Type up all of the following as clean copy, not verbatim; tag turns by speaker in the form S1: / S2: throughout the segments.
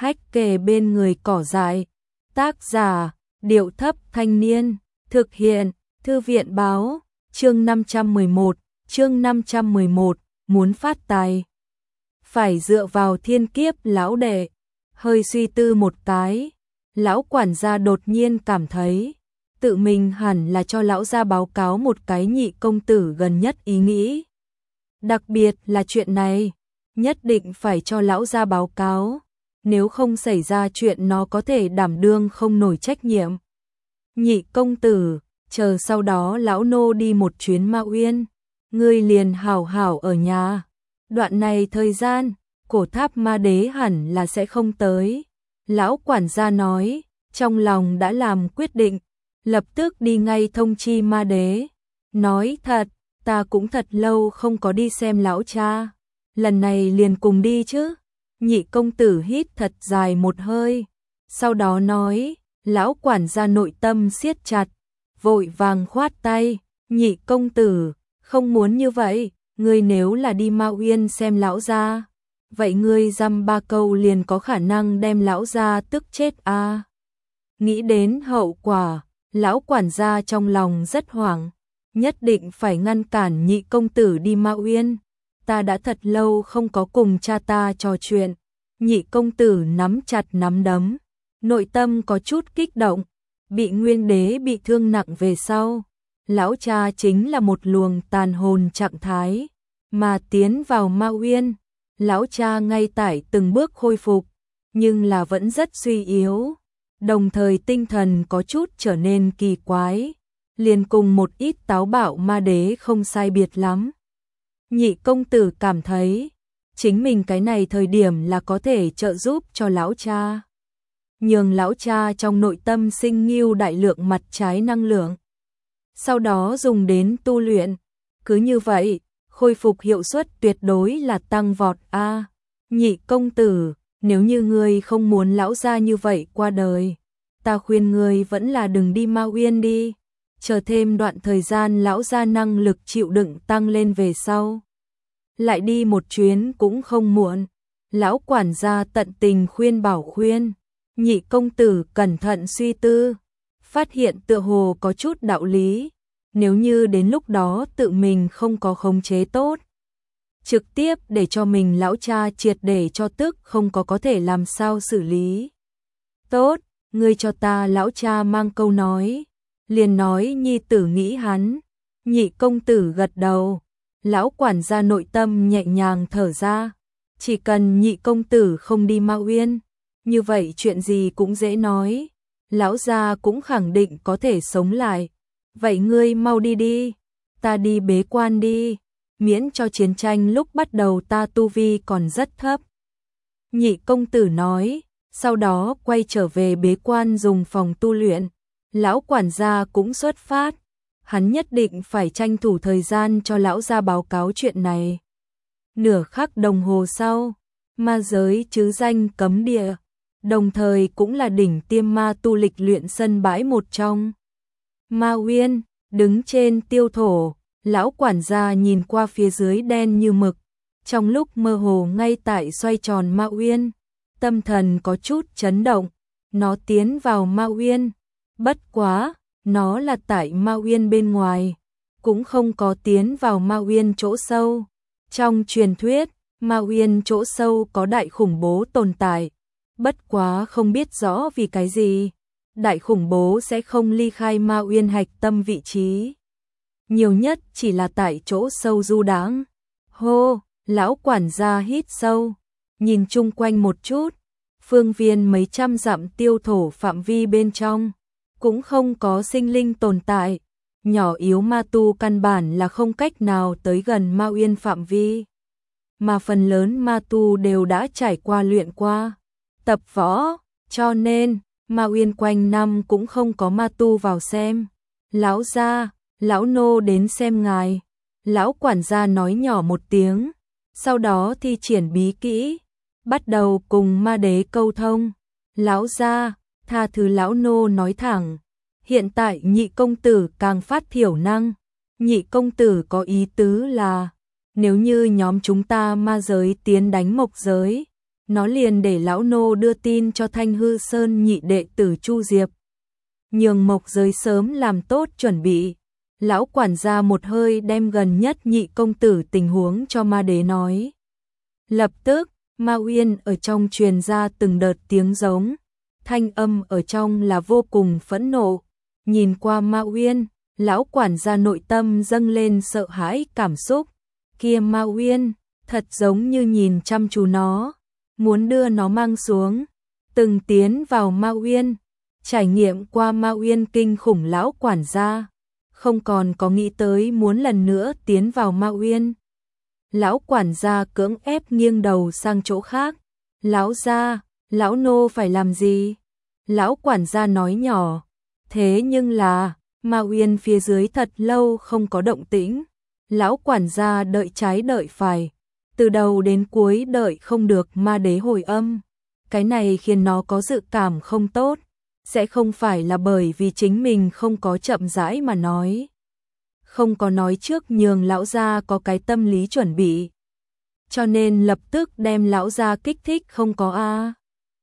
S1: hách kề bên người cỏ dại. Tác giả, Điệu Thấp Thanh Niên. Thực hiện, Thư viện Báo. Chương 511, muốn phát tài. Phải dựa vào thiên kiếp lão đệ. Hơi suy tư một cái, lão quản gia đột nhiên cảm thấy tự mình hẳn là cho lão gia báo cáo một cái nhị công tử gần nhất ý nghĩ. Đặc biệt là chuyện này, nhất định phải cho lão gia báo cáo, nếu không xảy ra chuyện nó có thể đảm đương không nổi trách nhiệm. Nhị công tử, chờ sau đó lão nô đi một chuyến Ma Uyên, ngươi liền hảo hảo ở nhà. Đoạn này thời gian, Cổ Tháp Ma Đế hẳn là sẽ không tới. Lão quản gia nói, trong lòng đã làm quyết định, lập tức đi ngay thông chi Ma Đế. Nói thật, ta cũng thật lâu không có đi xem lão cha, lần này liền cùng đi chứ. Nhị công tử hít thật dài một hơi, sau đó nói, lão quản gia nội tâm siết chặt, vội vàng khoát tay, nhị công tử, không muốn như vậy, ngươi nếu là đi Ma Uyên xem lão gia, vậy ngươi dăm ba câu liền có khả năng đem lão gia tức chết à. Nghĩ đến hậu quả, lão quản gia trong lòng rất hoảng, nhất định phải ngăn cản nhị công tử đi Ma Uyên. Ta đã thật lâu không có cùng cha ta trò chuyện. Nhị công tử nắm chặt nắm đấm, nội tâm có chút kích động, bị Nguyên Đế bị thương nặng về sau. Lão cha chính là một luồng tàn hồn trạng thái, mà tiến vào Ma Uyên, lão cha ngay tại từng bước khôi phục, nhưng là vẫn rất suy yếu, đồng thời tinh thần có chút trở nên kỳ quái, liền cùng một ít táo bạo Ma Đế không sai biệt lắm. Nhị công tử cảm thấy, chính mình cái này thời điểm là có thể trợ giúp cho lão cha, nhường lão cha trong nội tâm sinh ngưu đại lượng mặt trái năng lượng, sau đó dùng đến tu luyện, cứ như vậy, khôi phục hiệu suất tuyệt đối là tăng vọt a. Nhị công tử, nếu như ngươi không muốn lão gia như vậy qua đời, ta khuyên ngươi vẫn là đừng đi Ma Uyên đi, chờ thêm đoạn thời gian lão gia năng lực chịu đựng tăng lên về sau, lại đi một chuyến cũng không muộn. Lão quản gia tận tình khuyên bảo khuyên, nhị công tử cẩn thận suy tư, phát hiện tựa hồ có chút đạo lý, nếu như đến lúc đó tự mình không có khống chế tốt, trực tiếp để cho mình lão cha triệt để cho tức không có thể làm sao xử lý. Tốt, ngươi cho ta lão cha mang câu nói, liền nói nhi tử nghĩ hắn. Nhị công tử gật đầu, lão quản gia nội tâm nhẹ nhàng thở ra, chỉ cần nhị công tử không đi Ma Uyên, như vậy chuyện gì cũng dễ nói, lão gia cũng khẳng định có thể sống lại. Vậy ngươi mau đi đi, ta đi bế quan đi, miễn cho chiến tranh lúc bắt đầu ta tu vi còn rất thấp. Nhị công tử nói, sau đó quay trở về bế quan dùng phòng tu luyện. Lão quản gia cũng xuất phát, hắn nhất định phải tranh thủ thời gian cho lão gia báo cáo chuyện này. Nửa khắc đồng hồ sau, ma giới chứ danh cấm địa, đồng thời cũng là đỉnh tiêm ma tu lịch luyện sân bãi một trong. Ma Uyên, đứng trên tiêu thổ, lão quản gia nhìn qua phía dưới đen như mực, trong lúc mơ hồ ngay tại xoay tròn Ma Uyên, tâm thần có chút chấn động, nó tiến vào Ma Uyên, bất quá, nó là tại Ma Uyên bên ngoài, cũng không có tiến vào Ma Uyên chỗ sâu. Trong truyền thuyết, Ma Uyên chỗ sâu có đại khủng bố tồn tại, bất quá không biết rõ vì cái gì, đại khủng bố sẽ không ly khai Ma Uyên hạch tâm vị trí, nhiều nhất chỉ là tại chỗ sâu du đãng. Hô, lão quản gia hít sâu, nhìn chung quanh một chút, phương viên mấy trăm dặm tiêu thổ phạm vi bên trong, cũng không có sinh linh tồn tại, nhỏ yếu ma tu căn bản là không cách nào tới gần Ma Uyên phạm vi, mà phần lớn ma tu đều đã trải qua luyện qua, tập võ, cho nên Ma Uyên quanh năm cũng không có ma tu vào xem. Lão gia, lão nô đến xem ngài. Lão quản gia nói nhỏ một tiếng, sau đó thi triển bí kỹ, bắt đầu cùng ma đế câu thông. Lão gia, tha thứ lão nô nói thẳng, hiện tại nhị công tử càng phát thiểu năng. Nhị công tử có ý tứ là, nếu như nhóm chúng ta ma giới tiến đánh mộc giới, nó liền để lão nô đưa tin cho Thanh Hư Sơn nhị đệ tử Chu Diệp. Nhường Mộc Giới sớm làm tốt chuẩn bị. Lão quản gia một hơi đem gần nhất nhị công tử tình huống cho ma đế nói. Lập tức, Ma Uyên ở trong truyền ra từng đợt tiếng giống, thanh âm ở trong là vô cùng phẫn nộ. Nhìn qua Ma Uyên, lão quản gia nội tâm dâng lên sợ hãi cảm xúc. Kia Ma Uyên, thật giống như nhìn chăm chú nó, muốn đưa nó mang xuống. Từng tiến vào Ma Uyên, trải nghiệm qua Ma Uyên kinh khủng lão quản gia, không còn có nghĩ tới muốn lần nữa tiến vào Ma Uyên. Lão quản gia cưỡng ép nghiêng đầu sang chỗ khác. Lão gia, lão nô phải làm gì? Lão quản gia nói nhỏ. Thế nhưng là, Ma Uyên phía dưới thật lâu không có động tĩnh. Lão quản gia đợi trái đợi phải, từ đầu đến cuối đợi không được ma đế hồi âm. Cái này khiến nó có dự cảm không tốt, sẽ không phải là bởi vì chính mình không có chậm rãi mà nói. Không có nói trước nhường lão gia có cái tâm lý chuẩn bị. Cho nên lập tức đem lão gia kích thích không có a.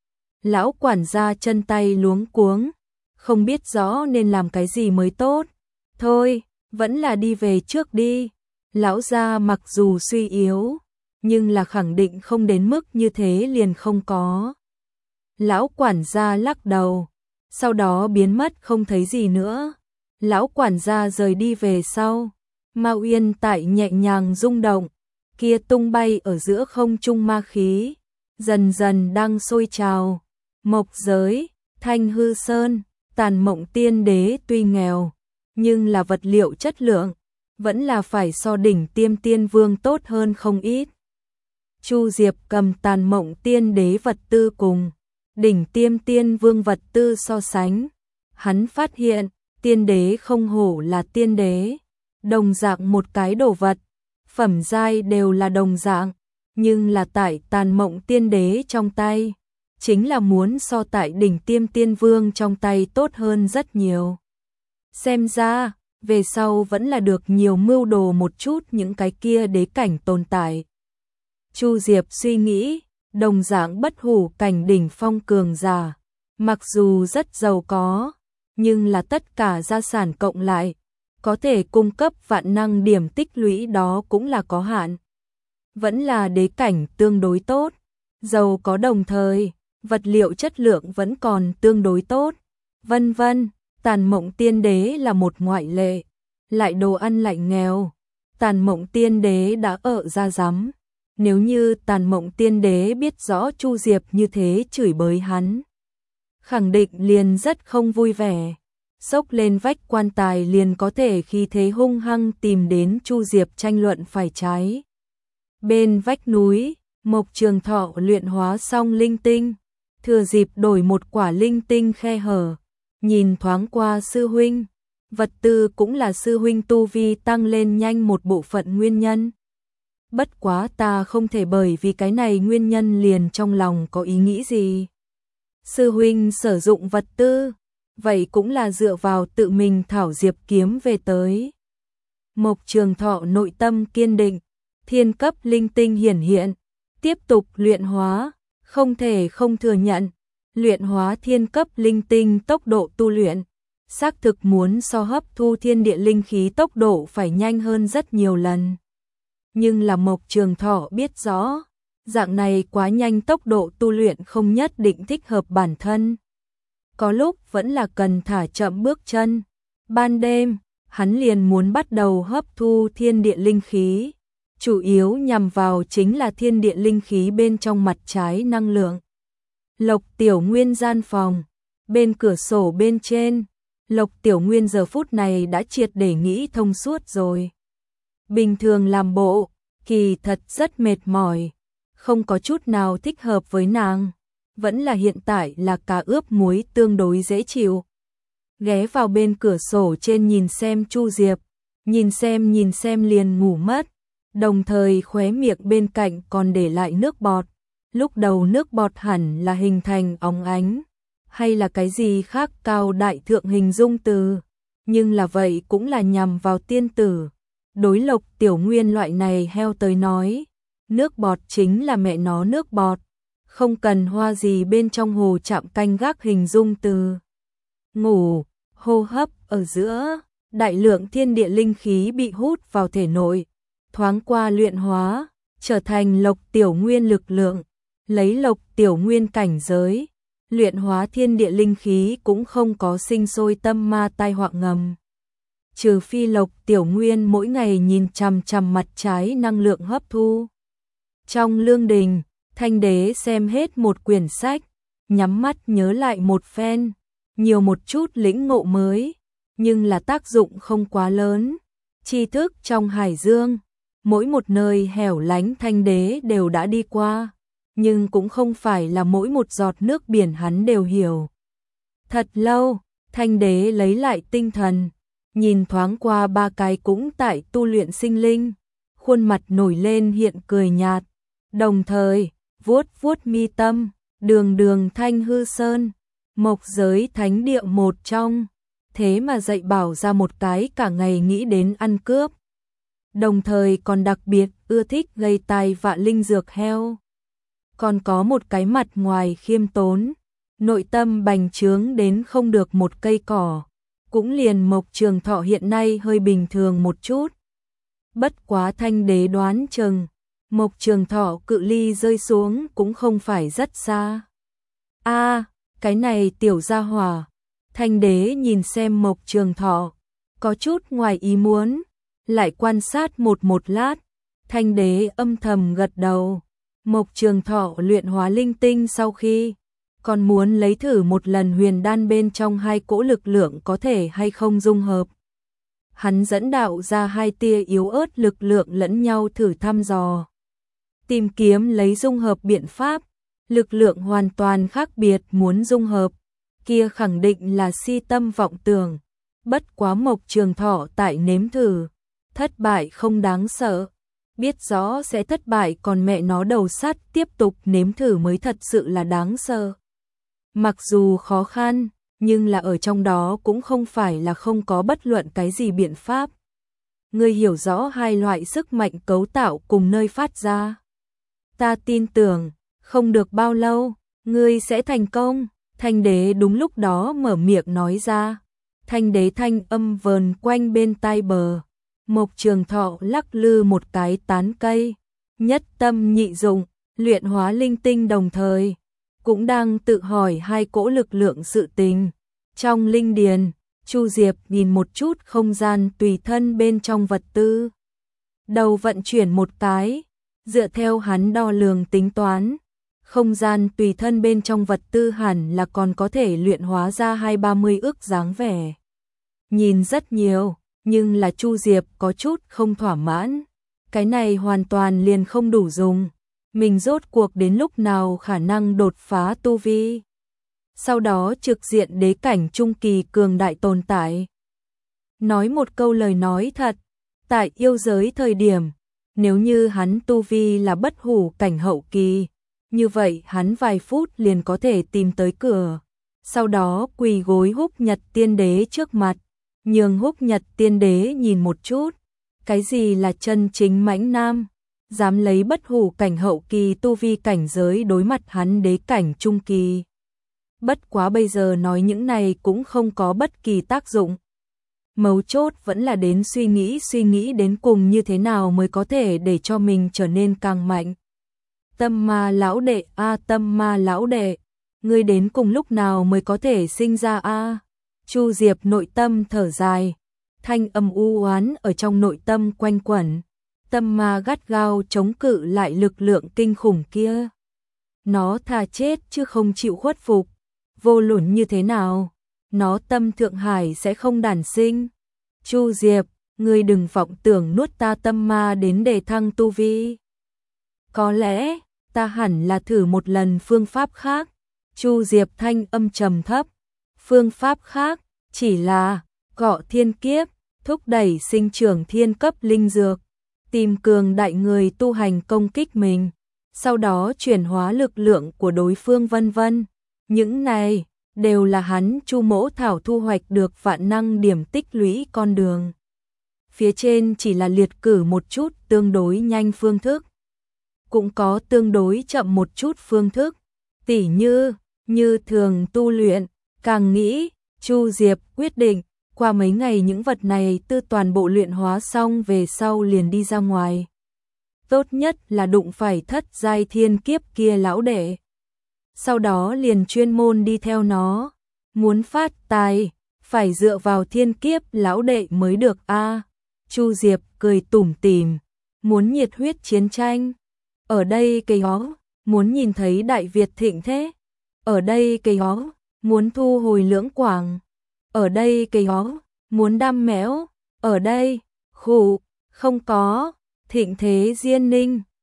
S1: Lão quản gia chân tay luống cuống, không biết rõ nên làm cái gì mới tốt. Thôi, vẫn là đi về trước đi. Lão gia mặc dù suy yếu, nhưng là khẳng định không đến mức như thế liền không có. Lão quản gia lắc đầu, sau đó biến mất không thấy gì nữa. Lão quản gia rời đi về sau, Ma Uyên tại nhẹ nhàng rung động, kia tung bay ở giữa không trung ma khí, dần dần đang sôi trào. Mộc Giới, Thanh Hư Sơn, Tàn Mộng Tiên Đế tuy nghèo, nhưng là vật liệu chất lượng, vẫn là phải so đỉnh Tiêm Tiên Vương tốt hơn không ít. Chu Diệp cầm Tàn Mộng Tiên Đế vật tư cùng đỉnh Tiêm Tiên Vương vật tư so sánh, hắn phát hiện tiên đế không hổ là tiên đế, đồng dạng một cái đồ vật, phẩm giai đều là đồng dạng, nhưng là tại Tàn Mộng Tiên Đế trong tay, chính là muốn so tại đỉnh Tiêm Tiên Vương trong tay tốt hơn rất nhiều. Xem ra, về sau vẫn là được nhiều mưu đồ một chút những cái kia đế cảnh tồn tại. Chu Diệp suy nghĩ, đồng dạng bất hủ cảnh đỉnh phong cường giả, mặc dù rất giàu có, nhưng là tất cả gia sản cộng lại, có thể cung cấp vạn năng điểm tích lũy đó cũng là có hạn. Vẫn là đế cảnh tương đối tốt, giàu có đồng thời, vật liệu chất lượng vẫn còn tương đối tốt, vân vân. Tàn Mộng Tiên Đế là một ngoại lệ, lại đồ ăn lại nghèo. Tàn Mộng Tiên Đế đã ở ra rắm. Nếu như Tàn Mộng Tiên Đế biết rõ Chu Diệp như thế chửi bới hắn, khẳng định liền rất không vui vẻ. Xốc lên vách quan tài liền có thể khi thế hung hăng tìm đến Chu Diệp tranh luận phải trái. Bên vách núi, Mộc Trường Thọ luyện hóa xong linh tinh, thừa dịp đổi một quả linh tinh khe hở, nhìn thoáng qua sư huynh, vật tư cũng là sư huynh tu vi tăng lên nhanh một bộ phận nguyên nhân. Bất quá ta không thể bởi vì cái này nguyên nhân liền trong lòng có ý nghĩ gì. Sư huynh sử dụng vật tư, vậy cũng là dựa vào tự mình thảo diệp kiếm về tới. Mộc Trường Thọ nội tâm kiên định, thiên cấp linh tinh hiển hiện, tiếp tục luyện hóa, không thể không thừa nhận, luyện hóa thiên cấp linh tinh tốc độ tu luyện, xác thực muốn so hấp thu thiên địa linh khí tốc độ phải nhanh hơn rất nhiều lần. Nhưng là Mộc Trường Thọ biết rõ, dạng này quá nhanh tốc độ tu luyện không nhất định thích hợp bản thân. Có lúc vẫn là cần thả chậm bước chân. Ban đêm, hắn liền muốn bắt đầu hấp thu thiên địa linh khí, chủ yếu nhằm vào chính là thiên địa linh khí bên trong mặt trái năng lượng. Lộc Tiểu Nguyên gian phòng, bên cửa sổ bên trên, Lộc Tiểu Nguyên giờ phút này đã triệt để nghĩ thông suốt rồi. Bình thường làm bộ, kỳ thật rất mệt mỏi, không có chút nào thích hợp với nàng, vẫn là hiện tại là cá ướp muối tương đối dễ chịu. Ghé vào bên cửa sổ trên nhìn xem Chu Diệp, nhìn xem liền ngủ mất, đồng thời khóe miệng bên cạnh còn để lại nước bọt. Lúc đầu nước bọt hẳn là hình thành óng ánh, hay là cái gì khác cao đại thượng hình dung từ, nhưng là vậy cũng là nhằm vào tiên tử. Đối Lộc Tiểu Nguyên loại này heo tới nói, nước bọt chính là mẹ nó nước bọt, không cần hoa gì bên trong hồ chạm canh gác hình dung từ ngủ, hô hấp ở giữa, đại lượng thiên địa linh khí bị hút vào thể nội, thoáng qua luyện hóa, trở thành Lộc Tiểu Nguyên lực lượng, lấy Lộc Tiểu Nguyên cảnh giới, luyện hóa thiên địa linh khí cũng không có sinh sôi tâm ma tai họa ngầm. Trừ phi Lộc Tiểu Nguyên mỗi ngày nhìn chằm chằm mặt trái năng lượng hấp thu. Trong lương đình, Thanh Đế xem hết một quyển sách, nhắm mắt nhớ lại một phen, nhiều một chút lĩnh ngộ mới, nhưng là tác dụng không quá lớn. Tri thức trong hải dương, mỗi một nơi hẻo lánh Thanh Đế đều đã đi qua, nhưng cũng không phải là mỗi một giọt nước biển hắn đều hiểu. Thật lâu, Thanh Đế lấy lại tinh thần, nhìn thoáng qua ba cái cũng tại tu luyện sinh linh, khuôn mặt nổi lên hiện cười nhạt, đồng thời vuốt vuốt mi tâm, đường đường Thanh Hư Sơn, mộc giới thánh địa một trong, thế mà dạy bảo ra một cái cả ngày nghĩ đến ăn cướp, đồng thời còn đặc biệt ưa thích gây tai vạ linh dược heo. Còn có một cái mặt ngoài khiêm tốn, nội tâm bành trướng đến không được một cây cỏ, cũng liền Mộc Trường Thọ hiện nay hơi bình thường một chút. Bất quá Thanh Đế đoán chừng, Mộc Trường Thọ cự ly rơi xuống cũng không phải rất xa. Cái này tiểu gia hỏa. Thanh Đế nhìn xem Mộc Trường Thọ, có chút ngoài ý muốn, lại quan sát một lát, Thanh Đế âm thầm gật đầu. Mộc Trường Thọ luyện hóa linh tinh sau khi, còn muốn lấy thử một lần huyền đan bên trong hai cỗ lực lượng có thể hay không dung hợp. Hắn dẫn đạo ra hai tia yếu ớt lực lượng lẫn nhau thử thăm dò. Tìm kiếm lấy dung hợp biện pháp, lực lượng hoàn toàn khác biệt muốn dung hợp, kia khẳng định là si tâm vọng tưởng. Bất quá Mộc Trường Thọ tại nếm thử, thất bại không đáng sợ. Biết rõ sẽ thất bại còn mẹ nó đầu sắt tiếp tục nếm thử mới thật sự là đáng sợ. Mặc dù khó khăn, nhưng là ở trong đó cũng không phải là không có bất luận cái gì biện pháp. Ngươi hiểu rõ hai loại sức mạnh cấu tạo cùng nơi phát ra. Ta tin tưởng, không được bao lâu, ngươi sẽ thành công. Thanh Đế đúng lúc đó mở miệng nói ra. Thanh Đế thanh âm vờn quanh bên tai bờ. Mộc Trường Thọ lắc lư một cái tán cây, nhất tâm nhị dụng, luyện hóa linh tinh đồng thời, cũng đang tự hỏi hai cỗ lực lượng sự tình. Trong linh điền, Chu Diệp nhìn một chút không gian tùy thân bên trong vật tư. Đầu vận chuyển một cái, dựa theo hắn đo lường tính toán, không gian tùy thân bên trong vật tư hẳn là còn có thể luyện hóa ra 2-30 ức dáng vẻ. Nhìn rất nhiều, nhưng là Chu Diệp có chút không thỏa mãn. Cái này hoàn toàn liền không đủ dùng. Mình rốt cuộc đến lúc nào khả năng đột phá tu vi. Sau đó trực diện đế cảnh trung kỳ cường đại tồn tại. Nói một câu lời nói thật, tại yêu giới thời điểm, nếu như hắn tu vi là bất hủ cảnh hậu kỳ, như vậy hắn vài phút liền có thể tìm tới cửa. Sau đó quỳ gối Húc Nhật Tiên Đế trước mặt, nhường Húc Nhật Tiên Đế nhìn một chút, cái gì là chân chính mãnh nam, dám lấy bất hủ cảnh hậu kỳ tu vi cảnh giới đối mặt hắn đế cảnh trung kỳ. Bất quá bây giờ nói những này cũng không có bất kỳ tác dụng. Mấu chốt vẫn là đến suy nghĩ đến cùng như thế nào mới có thể để cho mình trở nên càng mạnh. Tâm ma lão đệ tâm ma lão đệ, ngươi đến cùng lúc nào mới có thể sinh ra Chu Diệp nội tâm thở dài, thanh âm u oán ở trong nội tâm quanh quẩn, tâm ma gắt gao chống cự lại lực lượng kinh khủng kia. Nó thà chết chứ không chịu khuất phục, vô luận như thế nào, nó tâm Thượng Hải sẽ không đản sinh. Chu Diệp, ngươi đừng vọng tưởng nuốt ta tâm ma đến để thăng tu vi. Có lẽ, ta hẳn là thử một lần phương pháp khác. Chu Diệp thanh âm trầm thấp, phương pháp khác, chỉ là gọ thiên kiếp, thúc đẩy sinh trưởng thiên cấp linh dược, tìm cường đại người tu hành công kích mình, sau đó chuyển hóa lực lượng của đối phương vân vân. Những này đều là hắn Chu Mỗ Thảo thu hoạch được vạn năng điểm tích lũy con đường. Phía trên chỉ là liệt cử một chút tương đối nhanh phương thức, cũng có tương đối chậm một chút phương thức. Tỉ như thường tu luyện, càng nghĩ, Chu Diệp quyết định, qua mấy ngày những vật này tư toàn bộ luyện hóa xong về sau liền đi ra ngoài. Tốt nhất là đụng phải thất giai thiên kiếp kia lão đệ. Sau đó liền chuyên môn đi theo nó, muốn phát tài, phải dựa vào thiên kiếp lão đệ mới được a. Chu Diệp cười tủm tỉm, muốn nhiệt huyết chiến tranh. Ở đây cây ó, muốn nhìn thấy Đại Việt thịnh thế. Ở đây cây ó, muốn thu hồi Lưỡng Quảng. Ở đây cây ó, muốn đam mẽo. Ở đây, khụ, không có, thịnh thế Diên Ninh.